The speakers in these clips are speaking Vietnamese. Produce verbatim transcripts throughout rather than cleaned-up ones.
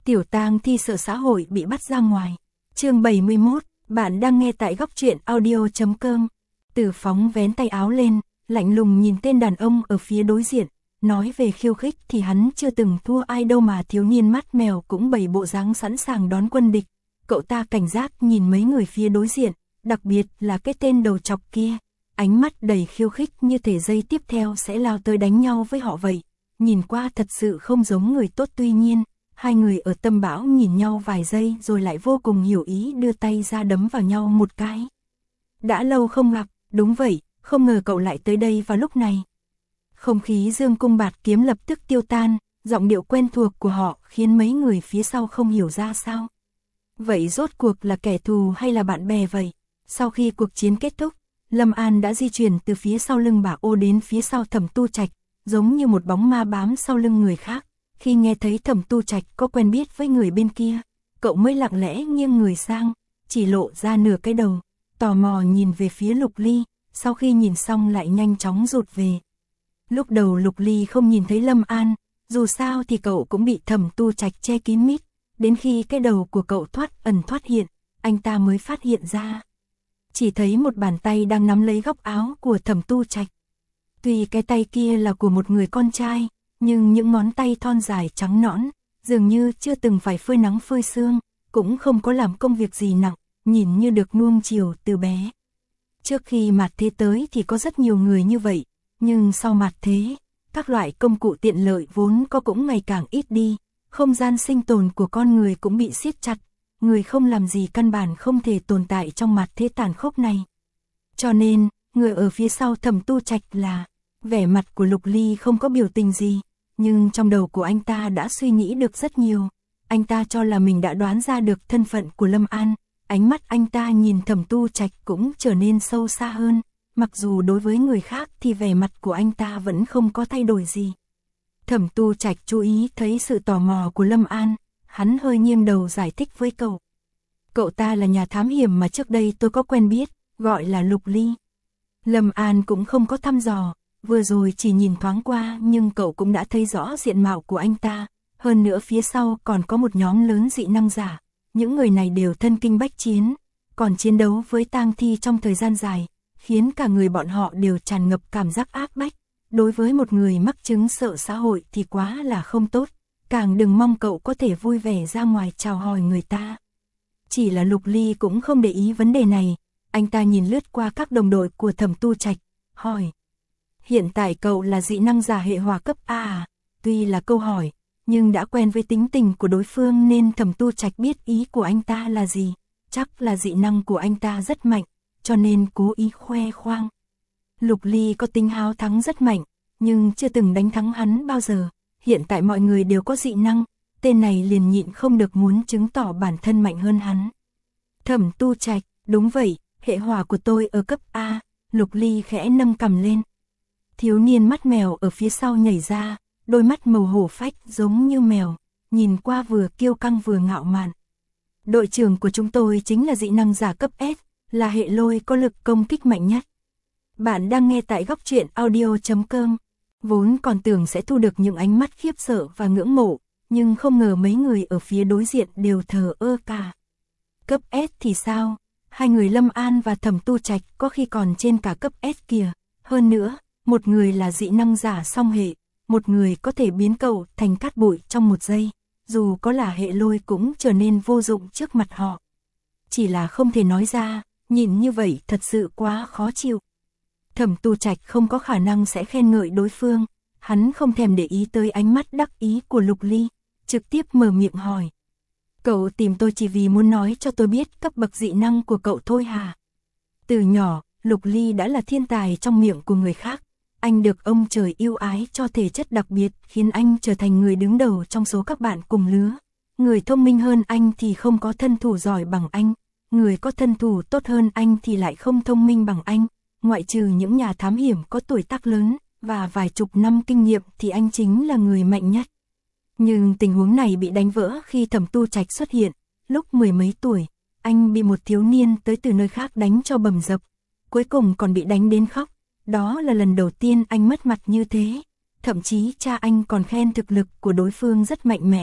Tiểu tang thi sợ xã hội bị bắt ra ngoài. Chương bảy mươi mốt, bạn đang nghe tại góc truyện audio chấm com. Từ Phóng vén tay áo lên, lạnh lùng nhìn tên đàn ông ở phía đối diện, nói về khiêu khích thì hắn chưa từng thua ai đâu mà thiếu niên mắt mèo cũng bày bộ dáng sẵn sàng đón quân địch. Cậu ta cảnh giác nhìn mấy người phía đối diện, đặc biệt là cái tên đầu chọc kia, ánh mắt đầy khiêu khích như thể giây tiếp theo sẽ lao tới đánh nhau với họ vậy. Nhìn qua thật sự không giống người tốt, tuy nhiên hai người ở tâm bão nhìn nhau vài giây rồi lại vô cùng hiểu ý đưa tay ra đấm vào nhau một cái. Đã lâu không gặp, đúng vậy, không ngờ cậu lại tới đây vào lúc này. Không khí dương cung bạt kiếm lập tức tiêu tan, giọng điệu quen thuộc của họ khiến mấy người phía sau không hiểu ra sao. Vậy rốt cuộc là kẻ thù hay là bạn bè vậy? Sau khi cuộc chiến kết thúc, Lâm An đã di chuyển từ phía sau lưng bà Ô đến phía sau Thẩm Tu Trạch, giống như một bóng ma bám sau lưng người khác. Khi nghe thấy Thẩm Tu Trạch có quen biết với người bên kia, cậu mới lặng lẽ nghiêng người sang, chỉ lộ ra nửa cái đầu, tò mò nhìn về phía Lục Ly, sau khi nhìn xong lại nhanh chóng rụt về. Lúc đầu Lục Ly không nhìn thấy Lâm An, dù sao thì cậu cũng bị Thẩm Tu Trạch che kín mít, đến khi cái đầu của cậu thoát ẩn thoát hiện, anh ta mới phát hiện ra. Chỉ thấy một bàn tay đang nắm lấy góc áo của Thẩm Tu Trạch. Tuy cái tay kia là của một người con trai, nhưng những ngón tay thon dài trắng nõn, dường như chưa từng phải phơi nắng phơi sương, cũng không có làm công việc gì nặng, nhìn như được nuông chiều từ bé. Trước khi mạt thế tới thì có rất nhiều người như vậy, nhưng sau mạt thế, các loại công cụ tiện lợi vốn có cũng ngày càng ít đi, không gian sinh tồn của con người cũng bị siết chặt, người không làm gì căn bản không thể tồn tại trong mạt thế tàn khốc này. Cho nên, người ở phía sau Thẩm Tu Trạch là... Vẻ mặt của Lục Ly không có biểu tình gì, nhưng trong đầu của anh ta đã suy nghĩ được rất nhiều. Anh ta cho là mình đã đoán ra được thân phận của Lâm An, ánh mắt anh ta nhìn Thẩm Tu Trạch cũng trở nên sâu xa hơn, mặc dù đối với người khác thì vẻ mặt của anh ta vẫn không có thay đổi gì. Thẩm Tu Trạch chú ý thấy sự tò mò của Lâm An, hắn hơi nghiêng đầu giải thích với cậu. Cậu ta là nhà thám hiểm mà trước đây tôi có quen biết, gọi là Lục Ly. Lâm An cũng không có thăm dò. Vừa rồi chỉ nhìn thoáng qua nhưng cậu cũng đã thấy rõ diện mạo của anh ta, hơn nữa phía sau còn có một nhóm lớn dị năng giả, những người này đều thân kinh bách chiến, còn chiến đấu với tang thi trong thời gian dài, khiến cả người bọn họ đều tràn ngập cảm giác áp bách, đối với một người mắc chứng sợ xã hội thì quá là không tốt, càng đừng mong cậu có thể vui vẻ ra ngoài chào hỏi người ta. Chỉ là Lục Ly cũng không để ý vấn đề này, anh ta nhìn lướt qua các đồng đội của Thẩm Tu Trạch, hỏi. Hiện tại cậu là dị năng giả hệ hỏa cấp A à? Tuy là câu hỏi, nhưng đã quen với tính tình của đối phương nên Thẩm Tu Trạch biết ý của anh ta là gì. Chắc là dị năng của anh ta rất mạnh, cho nên cố ý khoe khoang. Lục Ly có tính háo thắng rất mạnh, nhưng chưa từng đánh thắng hắn bao giờ. Hiện tại mọi người đều có dị năng, tên này liền nhịn không được muốn chứng tỏ bản thân mạnh hơn hắn. Thẩm Tu Trạch, đúng vậy, hệ hỏa của tôi ở cấp A, Lục Ly khẽ nâng cằm lên. Thiếu niên mắt mèo ở phía sau nhảy ra, đôi mắt màu hổ phách giống như mèo, nhìn qua vừa kiêu căng vừa ngạo mạn. Đội trưởng của chúng tôi chính là dị năng giả cấp S, là hệ lôi có lực công kích mạnh nhất. Bạn đang nghe tại góc truyện audio chấm com. Vốn còn tưởng sẽ thu được những ánh mắt khiếp sợ và ngưỡng mộ, nhưng không ngờ mấy người ở phía đối diện đều thờ ơ cả. Cấp S thì sao? Hai người Lâm An và Thẩm Tu Trạch có khi còn trên cả cấp S kìa. Hơn nữa, một người là dị năng giả song hệ, một người có thể biến cậu thành cát bụi trong một giây, dù có là hệ lôi cũng trở nên vô dụng trước mặt họ. Chỉ là không thể nói ra, nhìn như vậy thật sự quá khó chịu. Thẩm Tu Trạch không có khả năng sẽ khen ngợi đối phương, hắn không thèm để ý tới ánh mắt đắc ý của Lục Ly, trực tiếp mở miệng hỏi. Cậu tìm tôi chỉ vì muốn nói cho tôi biết cấp bậc dị năng của cậu thôi hả? Từ nhỏ, Lục Ly đã là thiên tài trong miệng của người khác. Anh được ông trời yêu ái cho thể chất đặc biệt khiến anh trở thành người đứng đầu trong số các bạn cùng lứa. Người thông minh hơn anh thì không có thân thủ giỏi bằng anh, người có thân thủ tốt hơn anh thì lại không thông minh bằng anh. Ngoại trừ những nhà thám hiểm có tuổi tác lớn và vài chục năm kinh nghiệm thì anh chính là người mạnh nhất. Nhưng tình huống này bị đánh vỡ khi Thẩm Tu Trạch xuất hiện. Lúc mười mấy tuổi, anh bị một thiếu niên tới từ nơi khác đánh cho bầm dập, cuối cùng còn bị đánh đến khóc. Đó là lần đầu tiên anh mất mặt như thế, thậm chí cha anh còn khen thực lực của đối phương rất mạnh mẽ,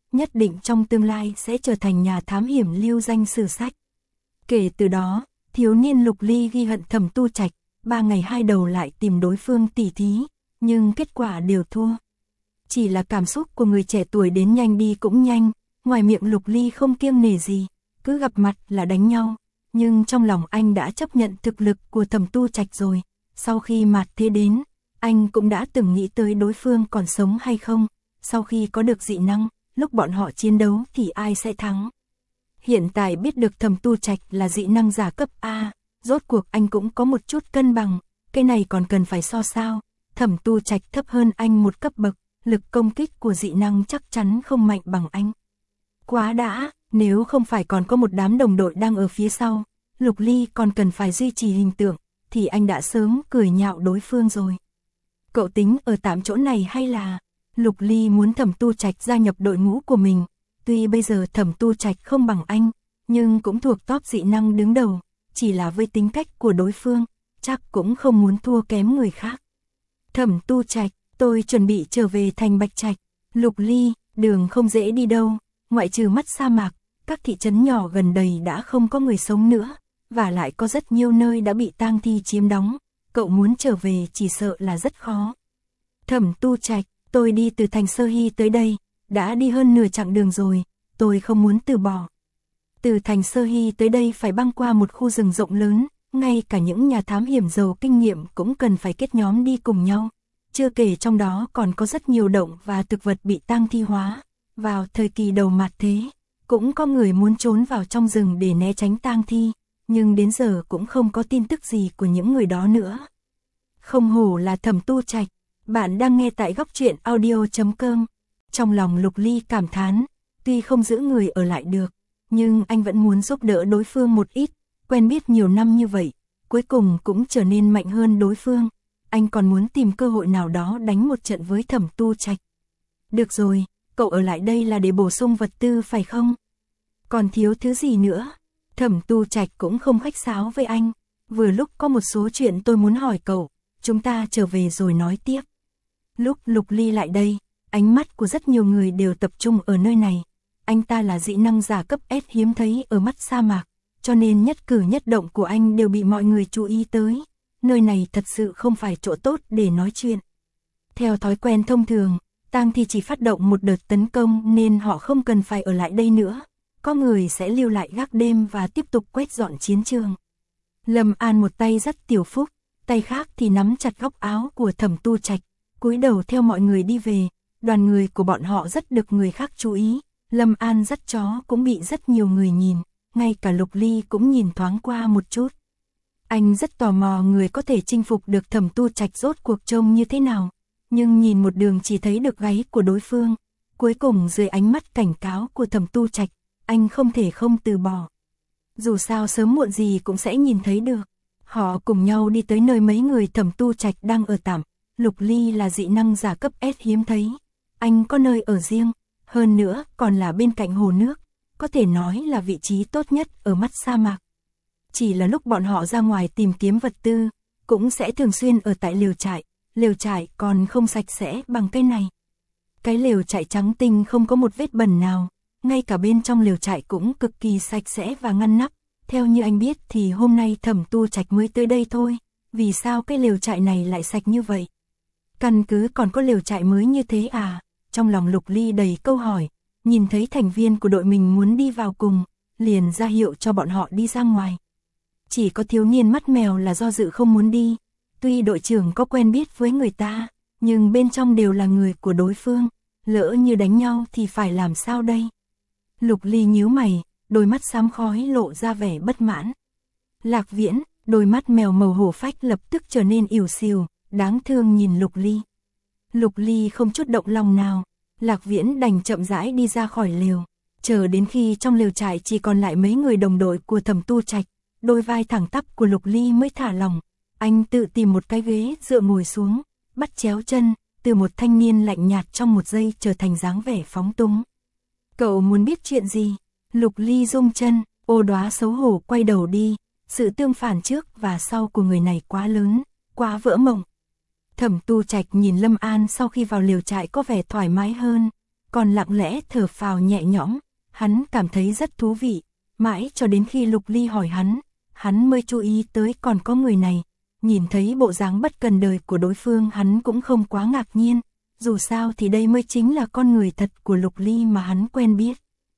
nhất định trong tương lai sẽ trở thành nhà thám hiểm lưu danh sử sách. Kể từ đó, thiếu niên Lục Ly ghi hận Thẩm Tu Trạch, ba ngày hai đầu lại tìm đối phương tỉ thí, nhưng kết quả đều thua. Chỉ là cảm xúc của người trẻ tuổi đến nhanh đi cũng nhanh, ngoài miệng Lục Ly không kiêng nể gì, cứ gặp mặt là đánh nhau, nhưng trong lòng anh đã chấp nhận thực lực của Thẩm Tu Trạch rồi. Sau khi mạt thế đến, anh cũng đã từng nghĩ tới đối phương còn sống hay không, sau khi có được dị năng, lúc bọn họ chiến đấu thì ai sẽ thắng. Hiện tại biết được Thẩm Tu Trạch là dị năng giả cấp A, rốt cuộc anh cũng có một chút cân bằng, cái này còn cần phải so sao. Thẩm Tu Trạch thấp hơn anh một cấp bậc, lực công kích của dị năng chắc chắn không mạnh bằng anh. Quá đã, nếu không phải còn có một đám đồng đội đang ở phía sau, Lục Ly còn cần phải duy trì hình tượng, thì anh đã sớm cười nhạo đối phương rồi. Cậu tính ở tạm chỗ này hay là... Lục Ly muốn Thẩm Tu Trạch gia nhập đội ngũ của mình, tuy bây giờ Thẩm Tu Trạch không bằng anh, nhưng cũng thuộc top dị năng đứng đầu, chỉ là với tính cách của đối phương, chắc cũng không muốn thua kém người khác. Thẩm Tu Trạch, tôi chuẩn bị trở về thành Bạch Trạch. Lục Ly, đường không dễ đi đâu, ngoại trừ mắt sa mạc, các thị trấn nhỏ gần đây đã không có người sống nữa, và lại có rất nhiều nơi đã bị tang thi chiếm đóng, cậu muốn trở về chỉ sợ là rất khó. Thẩm Tu Trạch, tôi đi từ thành Sơ Hy tới đây, đã đi hơn nửa chặng đường rồi, tôi không muốn từ bỏ. Từ thành Sơ Hy tới đây phải băng qua một khu rừng rộng lớn, ngay cả những nhà thám hiểm giàu kinh nghiệm cũng cần phải kết nhóm đi cùng nhau. Chưa kể trong đó còn có rất nhiều động và thực vật bị tang thi hóa. Vào thời kỳ đầu mạt thế, cũng có người muốn trốn vào trong rừng để né tránh tang thi, nhưng đến giờ cũng không có tin tức gì của những người đó nữa. Không hổ là Thẩm Tu Trạch, bạn đang nghe tại góc truyện audio chấm com. Trong lòng Lục Ly cảm thán, tuy không giữ người ở lại được, nhưng anh vẫn muốn giúp đỡ đối phương một ít, quen biết nhiều năm như vậy, cuối cùng cũng trở nên mạnh hơn đối phương. Anh còn muốn tìm cơ hội nào đó đánh một trận với Thẩm Tu Trạch. Được rồi, cậu ở lại đây là để bổ sung vật tư phải không? Còn thiếu thứ gì nữa? Thẩm Tu Trạch cũng không khách sáo với anh. Vừa lúc có một số chuyện tôi muốn hỏi cậu, chúng ta trở về rồi nói tiếp. Lúc Lục Ly lại đây, ánh mắt của rất nhiều người đều tập trung ở nơi này. Anh ta là dị năng giả cấp S hiếm thấy ở mắt sa mạc, cho nên nhất cử nhất động của anh đều bị mọi người chú ý tới. Nơi này thật sự không phải chỗ tốt để nói chuyện. Theo thói quen thông thường, tang thi chỉ phát động một đợt tấn công nên họ không cần phải ở lại đây nữa. Có người sẽ lưu lại gác đêm và tiếp tục quét dọn chiến trường. Lâm An một tay dắt Tiểu Phúc, tay khác thì nắm chặt góc áo của Thẩm Tu Trạch, cúi đầu theo mọi người đi về. Đoàn người của bọn họ rất được người khác chú ý. Lâm An dắt chó cũng bị rất nhiều người nhìn, ngay cả Lục Ly cũng nhìn thoáng qua một chút. Anh rất tò mò người có thể chinh phục được Thẩm Tu Trạch rốt cuộc trông như thế nào, nhưng nhìn một đường chỉ thấy được gáy của đối phương. Cuối cùng dưới ánh mắt cảnh cáo của Thẩm Tu Trạch, anh không thể không từ bỏ. Dù sao sớm muộn gì cũng sẽ nhìn thấy được. Họ cùng nhau đi tới nơi mấy người Thẩm Tu Trạch đang ở tạm. Lục Ly là dị năng giả cấp S hiếm thấy. Anh có nơi ở riêng, hơn nữa còn là bên cạnh hồ nước, có thể nói là vị trí tốt nhất ở mắt sa mạc. Chỉ là lúc bọn họ ra ngoài tìm kiếm vật tư, cũng sẽ thường xuyên ở tại lều trại, lều trại còn không sạch sẽ bằng cái này. Cái lều trại trắng tinh không có một vết bẩn nào, ngay cả bên trong lều trại cũng cực kỳ sạch sẽ và ngăn nắp. Theo như anh biết thì hôm nay Thẩm Tu Trạch mới tới đây thôi, vì sao cái lều trại này lại sạch như vậy? Căn cứ còn có lều trại mới như thế à? Trong lòng Lục Ly đầy câu hỏi, nhìn thấy thành viên của đội mình muốn đi vào cùng, liền ra hiệu cho bọn họ đi ra ngoài. Chỉ có thiếu niên mắt mèo là do dự không muốn đi, tuy đội trưởng có quen biết với người ta, nhưng bên trong đều là người của đối phương, lỡ như đánh nhau thì phải làm sao đây? Lục Ly nhíu mày, đôi mắt xám khói lộ ra vẻ bất mãn. Lạc Viễn, đôi mắt mèo màu hổ phách lập tức trở nên ỉu xìu, đáng thương nhìn Lục Ly. Lục Ly không chút động lòng nào, Lạc Viễn đành chậm rãi đi ra khỏi lều, chờ đến khi trong lều trại chỉ còn lại mấy người đồng đội của Thẩm Tu Trạch, đôi vai thẳng tắp của Lục Ly mới thả lòng. Anh tự tìm một cái ghế dựa ngồi xuống, bắt chéo chân, từ một thanh niên lạnh nhạt trong một giây trở thành dáng vẻ phóng túng. Cậu muốn biết chuyện gì? Lục Ly rung chân, ô đóa xấu hổ quay đầu đi, sự tương phản trước và sau của người này quá lớn, quá vỡ mộng. Thẩm Tu Trạch nhìn Lâm An sau khi vào lều trại có vẻ thoải mái hơn, còn lặng lẽ thở phào nhẹ nhõm, hắn cảm thấy rất thú vị, mãi cho đến khi Lục Ly hỏi hắn, hắn mới chú ý tới còn có người này, nhìn thấy bộ dáng bất cần đời của đối phương hắn cũng không quá ngạc nhiên, dù sao thì đây mới chính là con người thật của Lục Ly mà hắn quen biết.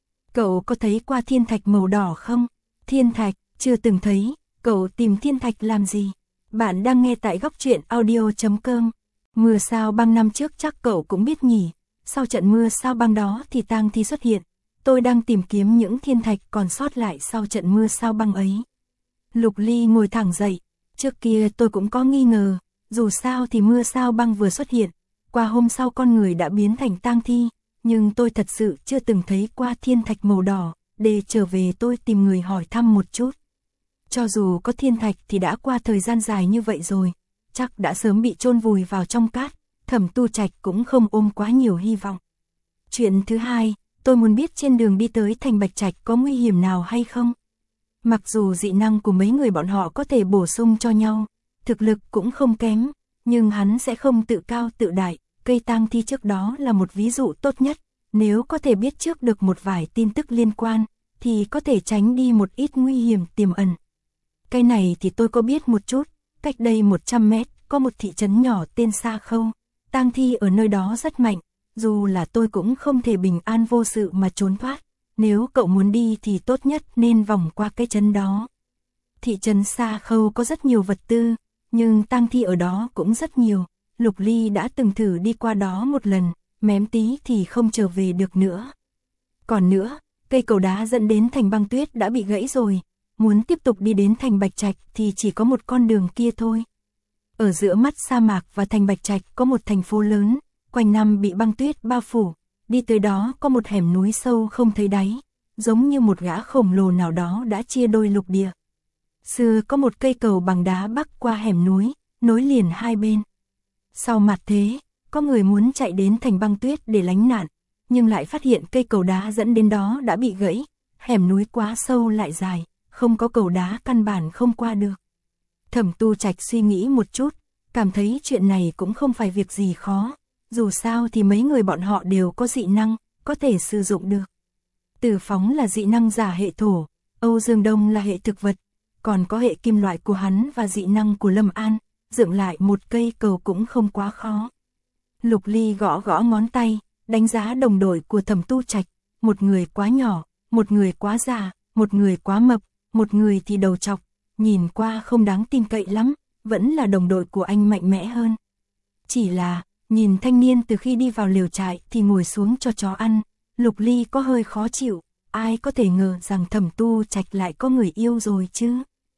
Cậu có thấy qua thiên thạch màu đỏ không? Thiên thạch, chưa từng thấy, cậu tìm thiên thạch làm gì? Bạn đang nghe tại góc truyện audio chấm com. Mưa sao băng năm trước chắc cậu cũng biết nhỉ, sau trận mưa sao băng đó thì tang thi xuất hiện, tôi đang tìm kiếm những thiên thạch còn sót lại sau trận mưa sao băng ấy. Lục Ly ngồi thẳng dậy, trước kia tôi cũng có nghi ngờ, dù sao thì mưa sao băng vừa xuất hiện, qua hôm sau con người đã biến thành tang thi, nhưng tôi thật sự chưa từng thấy qua thiên thạch màu đỏ, để trở về tôi tìm người hỏi thăm một chút. Cho dù có thiên thạch thì đã qua thời gian dài như vậy rồi, chắc đã sớm bị chôn vùi vào trong cát, Thẩm Tu Trạch cũng không ôm quá nhiều hy vọng. Chuyện thứ hai, tôi muốn biết trên đường đi tới thành Bạch Trạch có nguy hiểm nào hay không? Mặc dù dị năng của mấy người bọn họ có thể bổ sung cho nhau, thực lực cũng không kém, nhưng hắn sẽ không tự cao tự đại, cây tang thi trước đó là một ví dụ tốt nhất, nếu có thể biết trước được một vài tin tức liên quan, thì có thể tránh đi một ít nguy hiểm tiềm ẩn. Cái này thì tôi có biết một chút, cách đây một trăm mét, có một thị trấn nhỏ tên Sa Khâu, tang thi ở nơi đó rất mạnh, dù là tôi cũng không thể bình an vô sự mà trốn thoát, nếu cậu muốn đi thì tốt nhất nên vòng qua cái trấn đó. Thị trấn Sa Khâu có rất nhiều vật tư, nhưng tang thi ở đó cũng rất nhiều, Lục Ly đã từng thử đi qua đó một lần, mém tí thì không trở về được nữa. Còn nữa, cây cầu đá dẫn đến thành băng tuyết đã bị gãy rồi, muốn tiếp tục đi đến thành Bạch Trạch thì chỉ có một con đường kia thôi. Ở giữa mắt sa mạc và thành Bạch Trạch có một thành phố lớn, quanh năm bị băng tuyết bao phủ, đi tới đó có một hẻm núi sâu không thấy đáy, giống như một gã khổng lồ nào đó đã chia đôi lục địa. Xưa có một cây cầu bằng đá bắc qua hẻm núi, nối liền hai bên. Sau mặt thế, có người muốn chạy đến thành băng tuyết để lánh nạn, nhưng lại phát hiện cây cầu đá dẫn đến đó đã bị gãy, hẻm núi quá sâu lại dài, không có cầu đá căn bản không qua được. Thẩm Tu Trạch suy nghĩ một chút, cảm thấy chuyện này cũng không phải việc gì khó, dù sao thì mấy người bọn họ đều có dị năng, có thể sử dụng được. Tử Phóng là dị năng giả hệ thổ, Âu Dương Đông là hệ thực vật, còn có hệ kim loại của hắn và dị năng của Lâm An, dựng lại một cây cầu cũng không quá khó. Lục Ly gõ gõ ngón tay, đánh giá đồng đội của Thẩm Tu Trạch, một người quá nhỏ, một người quá già, một người quá mập, một người thì đầu trọc, nhìn qua không đáng tin cậy lắm, vẫn là đồng đội của anh mạnh mẽ hơn. Chỉ là, nhìn thanh niên từ khi đi vào lều trại thì ngồi xuống cho chó ăn, Lục Ly có hơi khó chịu, ai có thể ngờ rằng Thẩm Tu Trạch lại có người yêu rồi chứ.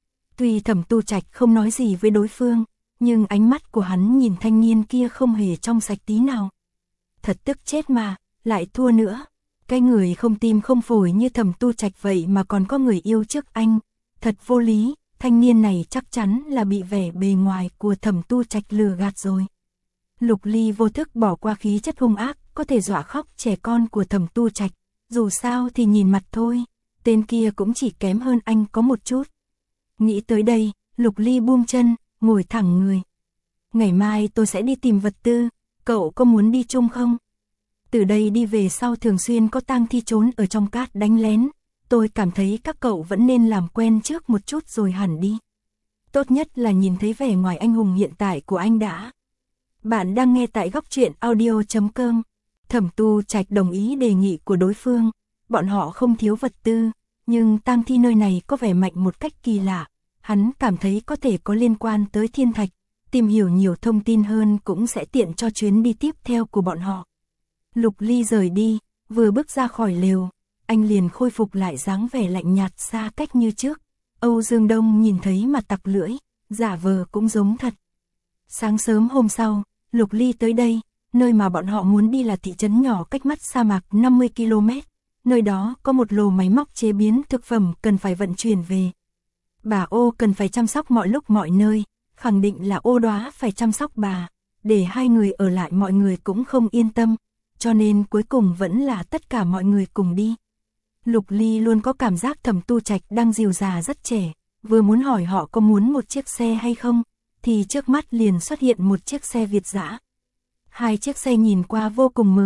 Tuy Thẩm Tu Trạch không nói gì với đối phương, nhưng ánh mắt của hắn nhìn thanh niên kia không hề trong sạch tí nào. Thật tức chết mà, lại thua nữa. Cái người không tim không phổi như Thẩm Tu Trạch vậy mà còn có người yêu trước anh. Thật vô lý, thanh niên này chắc chắn là bị vẻ bề ngoài của Thẩm Tu Trạch lừa gạt rồi. Lục Ly vô thức bỏ qua khí chất hung ác, có thể dọa khóc trẻ con của Thẩm Tu Trạch. Dù sao thì nhìn mặt thôi, tên kia cũng chỉ kém hơn anh có một chút. Nghĩ tới đây, Lục Ly buông chân, ngồi thẳng người. Ngày mai tôi sẽ đi tìm vật tư, cậu có muốn đi chung không? Từ đây đi về sau thường xuyên có tang thi trốn ở trong cát đánh lén, tôi cảm thấy các cậu vẫn nên làm quen trước một chút rồi hẳn đi. Tốt nhất là nhìn thấy vẻ ngoài anh hùng hiện tại của anh đã. Bạn đang nghe tại góc truyện audio chấm com. Thẩm Tu Trạch đồng ý đề nghị của đối phương, bọn họ không thiếu vật tư, nhưng tang thi nơi này có vẻ mạnh một cách kỳ lạ, hắn cảm thấy có thể có liên quan tới thiên thạch, tìm hiểu nhiều thông tin hơn cũng sẽ tiện cho chuyến đi tiếp theo của bọn họ. Lục Ly rời đi, vừa bước ra khỏi lều, anh liền khôi phục lại dáng vẻ lạnh nhạt xa cách như trước. Âu Dương Đông nhìn thấy mà tặc lưỡi, giả vờ cũng giống thật. Sáng sớm hôm sau, Lục Ly tới đây, nơi mà bọn họ muốn đi là thị trấn nhỏ cách mắt sa mạc năm mươi ki lô mét, nơi đó có một lò máy móc chế biến thực phẩm cần phải vận chuyển về. Bà Ô cần phải chăm sóc mọi lúc mọi nơi, khẳng định là Ô Đóa phải chăm sóc bà, để hai người ở lại mọi người cũng không yên tâm, cho nên cuối cùng vẫn là tất cả mọi người cùng đi. Lục Ly luôn có cảm giác Thẩm Tu Trạch đang dìu già rất trẻ, vừa muốn hỏi họ có muốn một chiếc xe hay không, thì trước mắt liền xuất hiện một chiếc xe Việt dã. Hai chiếc xe nhìn qua vô cùng mới,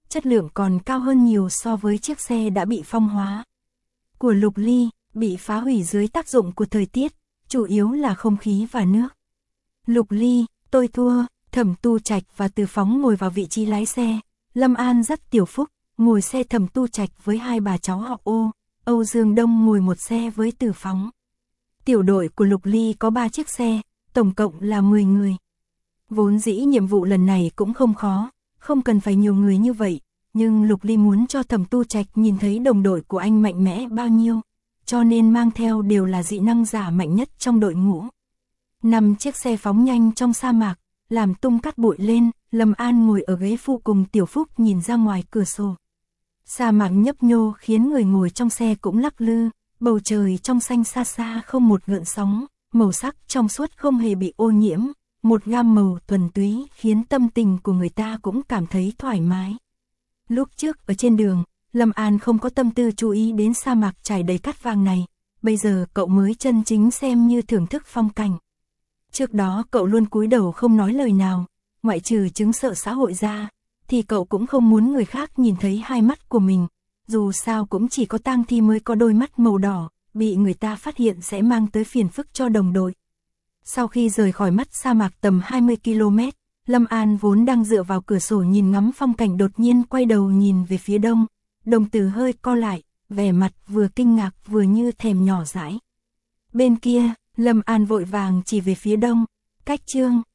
chất lượng còn cao hơn nhiều so với chiếc xe đã bị phong hóa. Của Lục Ly, bị phá hủy dưới tác dụng của thời tiết, chủ yếu là không khí và nước. Lục Ly, tôi thua, Thẩm Tu Trạch và Từ Phóng ngồi vào vị trí lái xe, Lâm An dắt Tiểu Phúc, ngồi xe Thẩm Tu Trạch với hai bà cháu họ Ô, Âu Dương Đông ngồi một xe với Từ Phóng. Tiểu đội của Lục Ly có ba chiếc xe, tổng cộng là mười người. Vốn dĩ nhiệm vụ lần này cũng không khó, không cần phải nhiều người như vậy, nhưng Lục Ly muốn cho Thẩm Tu Trạch nhìn thấy đồng đội của anh mạnh mẽ bao nhiêu, cho nên mang theo đều là dị năng giả mạnh nhất trong đội ngũ. Năm chiếc xe phóng nhanh trong sa mạc, làm tung cát bụi lên, Lâm An ngồi ở ghế phụ cùng Tiểu Phúc nhìn ra ngoài cửa sổ. Sa mạc nhấp nhô khiến người ngồi trong xe cũng lắc lư, bầu trời trong xanh xa xa không một gợn sóng, màu sắc trong suốt không hề bị ô nhiễm, một gam màu thuần túy khiến tâm tình của người ta cũng cảm thấy thoải mái. Lúc trước ở trên đường, Lâm An không có tâm tư chú ý đến sa mạc trải đầy cát vàng này, bây giờ cậu mới chân chính xem như thưởng thức phong cảnh. Trước đó cậu luôn cúi đầu không nói lời nào, ngoại trừ chứng sợ xã hội ra, thì cậu cũng không muốn người khác nhìn thấy hai mắt của mình, dù sao cũng chỉ có tang thi mới có đôi mắt màu đỏ, bị người ta phát hiện sẽ mang tới phiền phức cho đồng đội. Sau khi rời khỏi mắt sa mạc tầm hai mươi ki lô mét, Lâm An vốn đang dựa vào cửa sổ nhìn ngắm phong cảnh đột nhiên quay đầu nhìn về phía đông, đồng tử hơi co lại, vẻ mặt vừa kinh ngạc vừa như thèm nhỏ dãi. Bên kia, Lâm An vội vàng chỉ về phía đông, cách Trương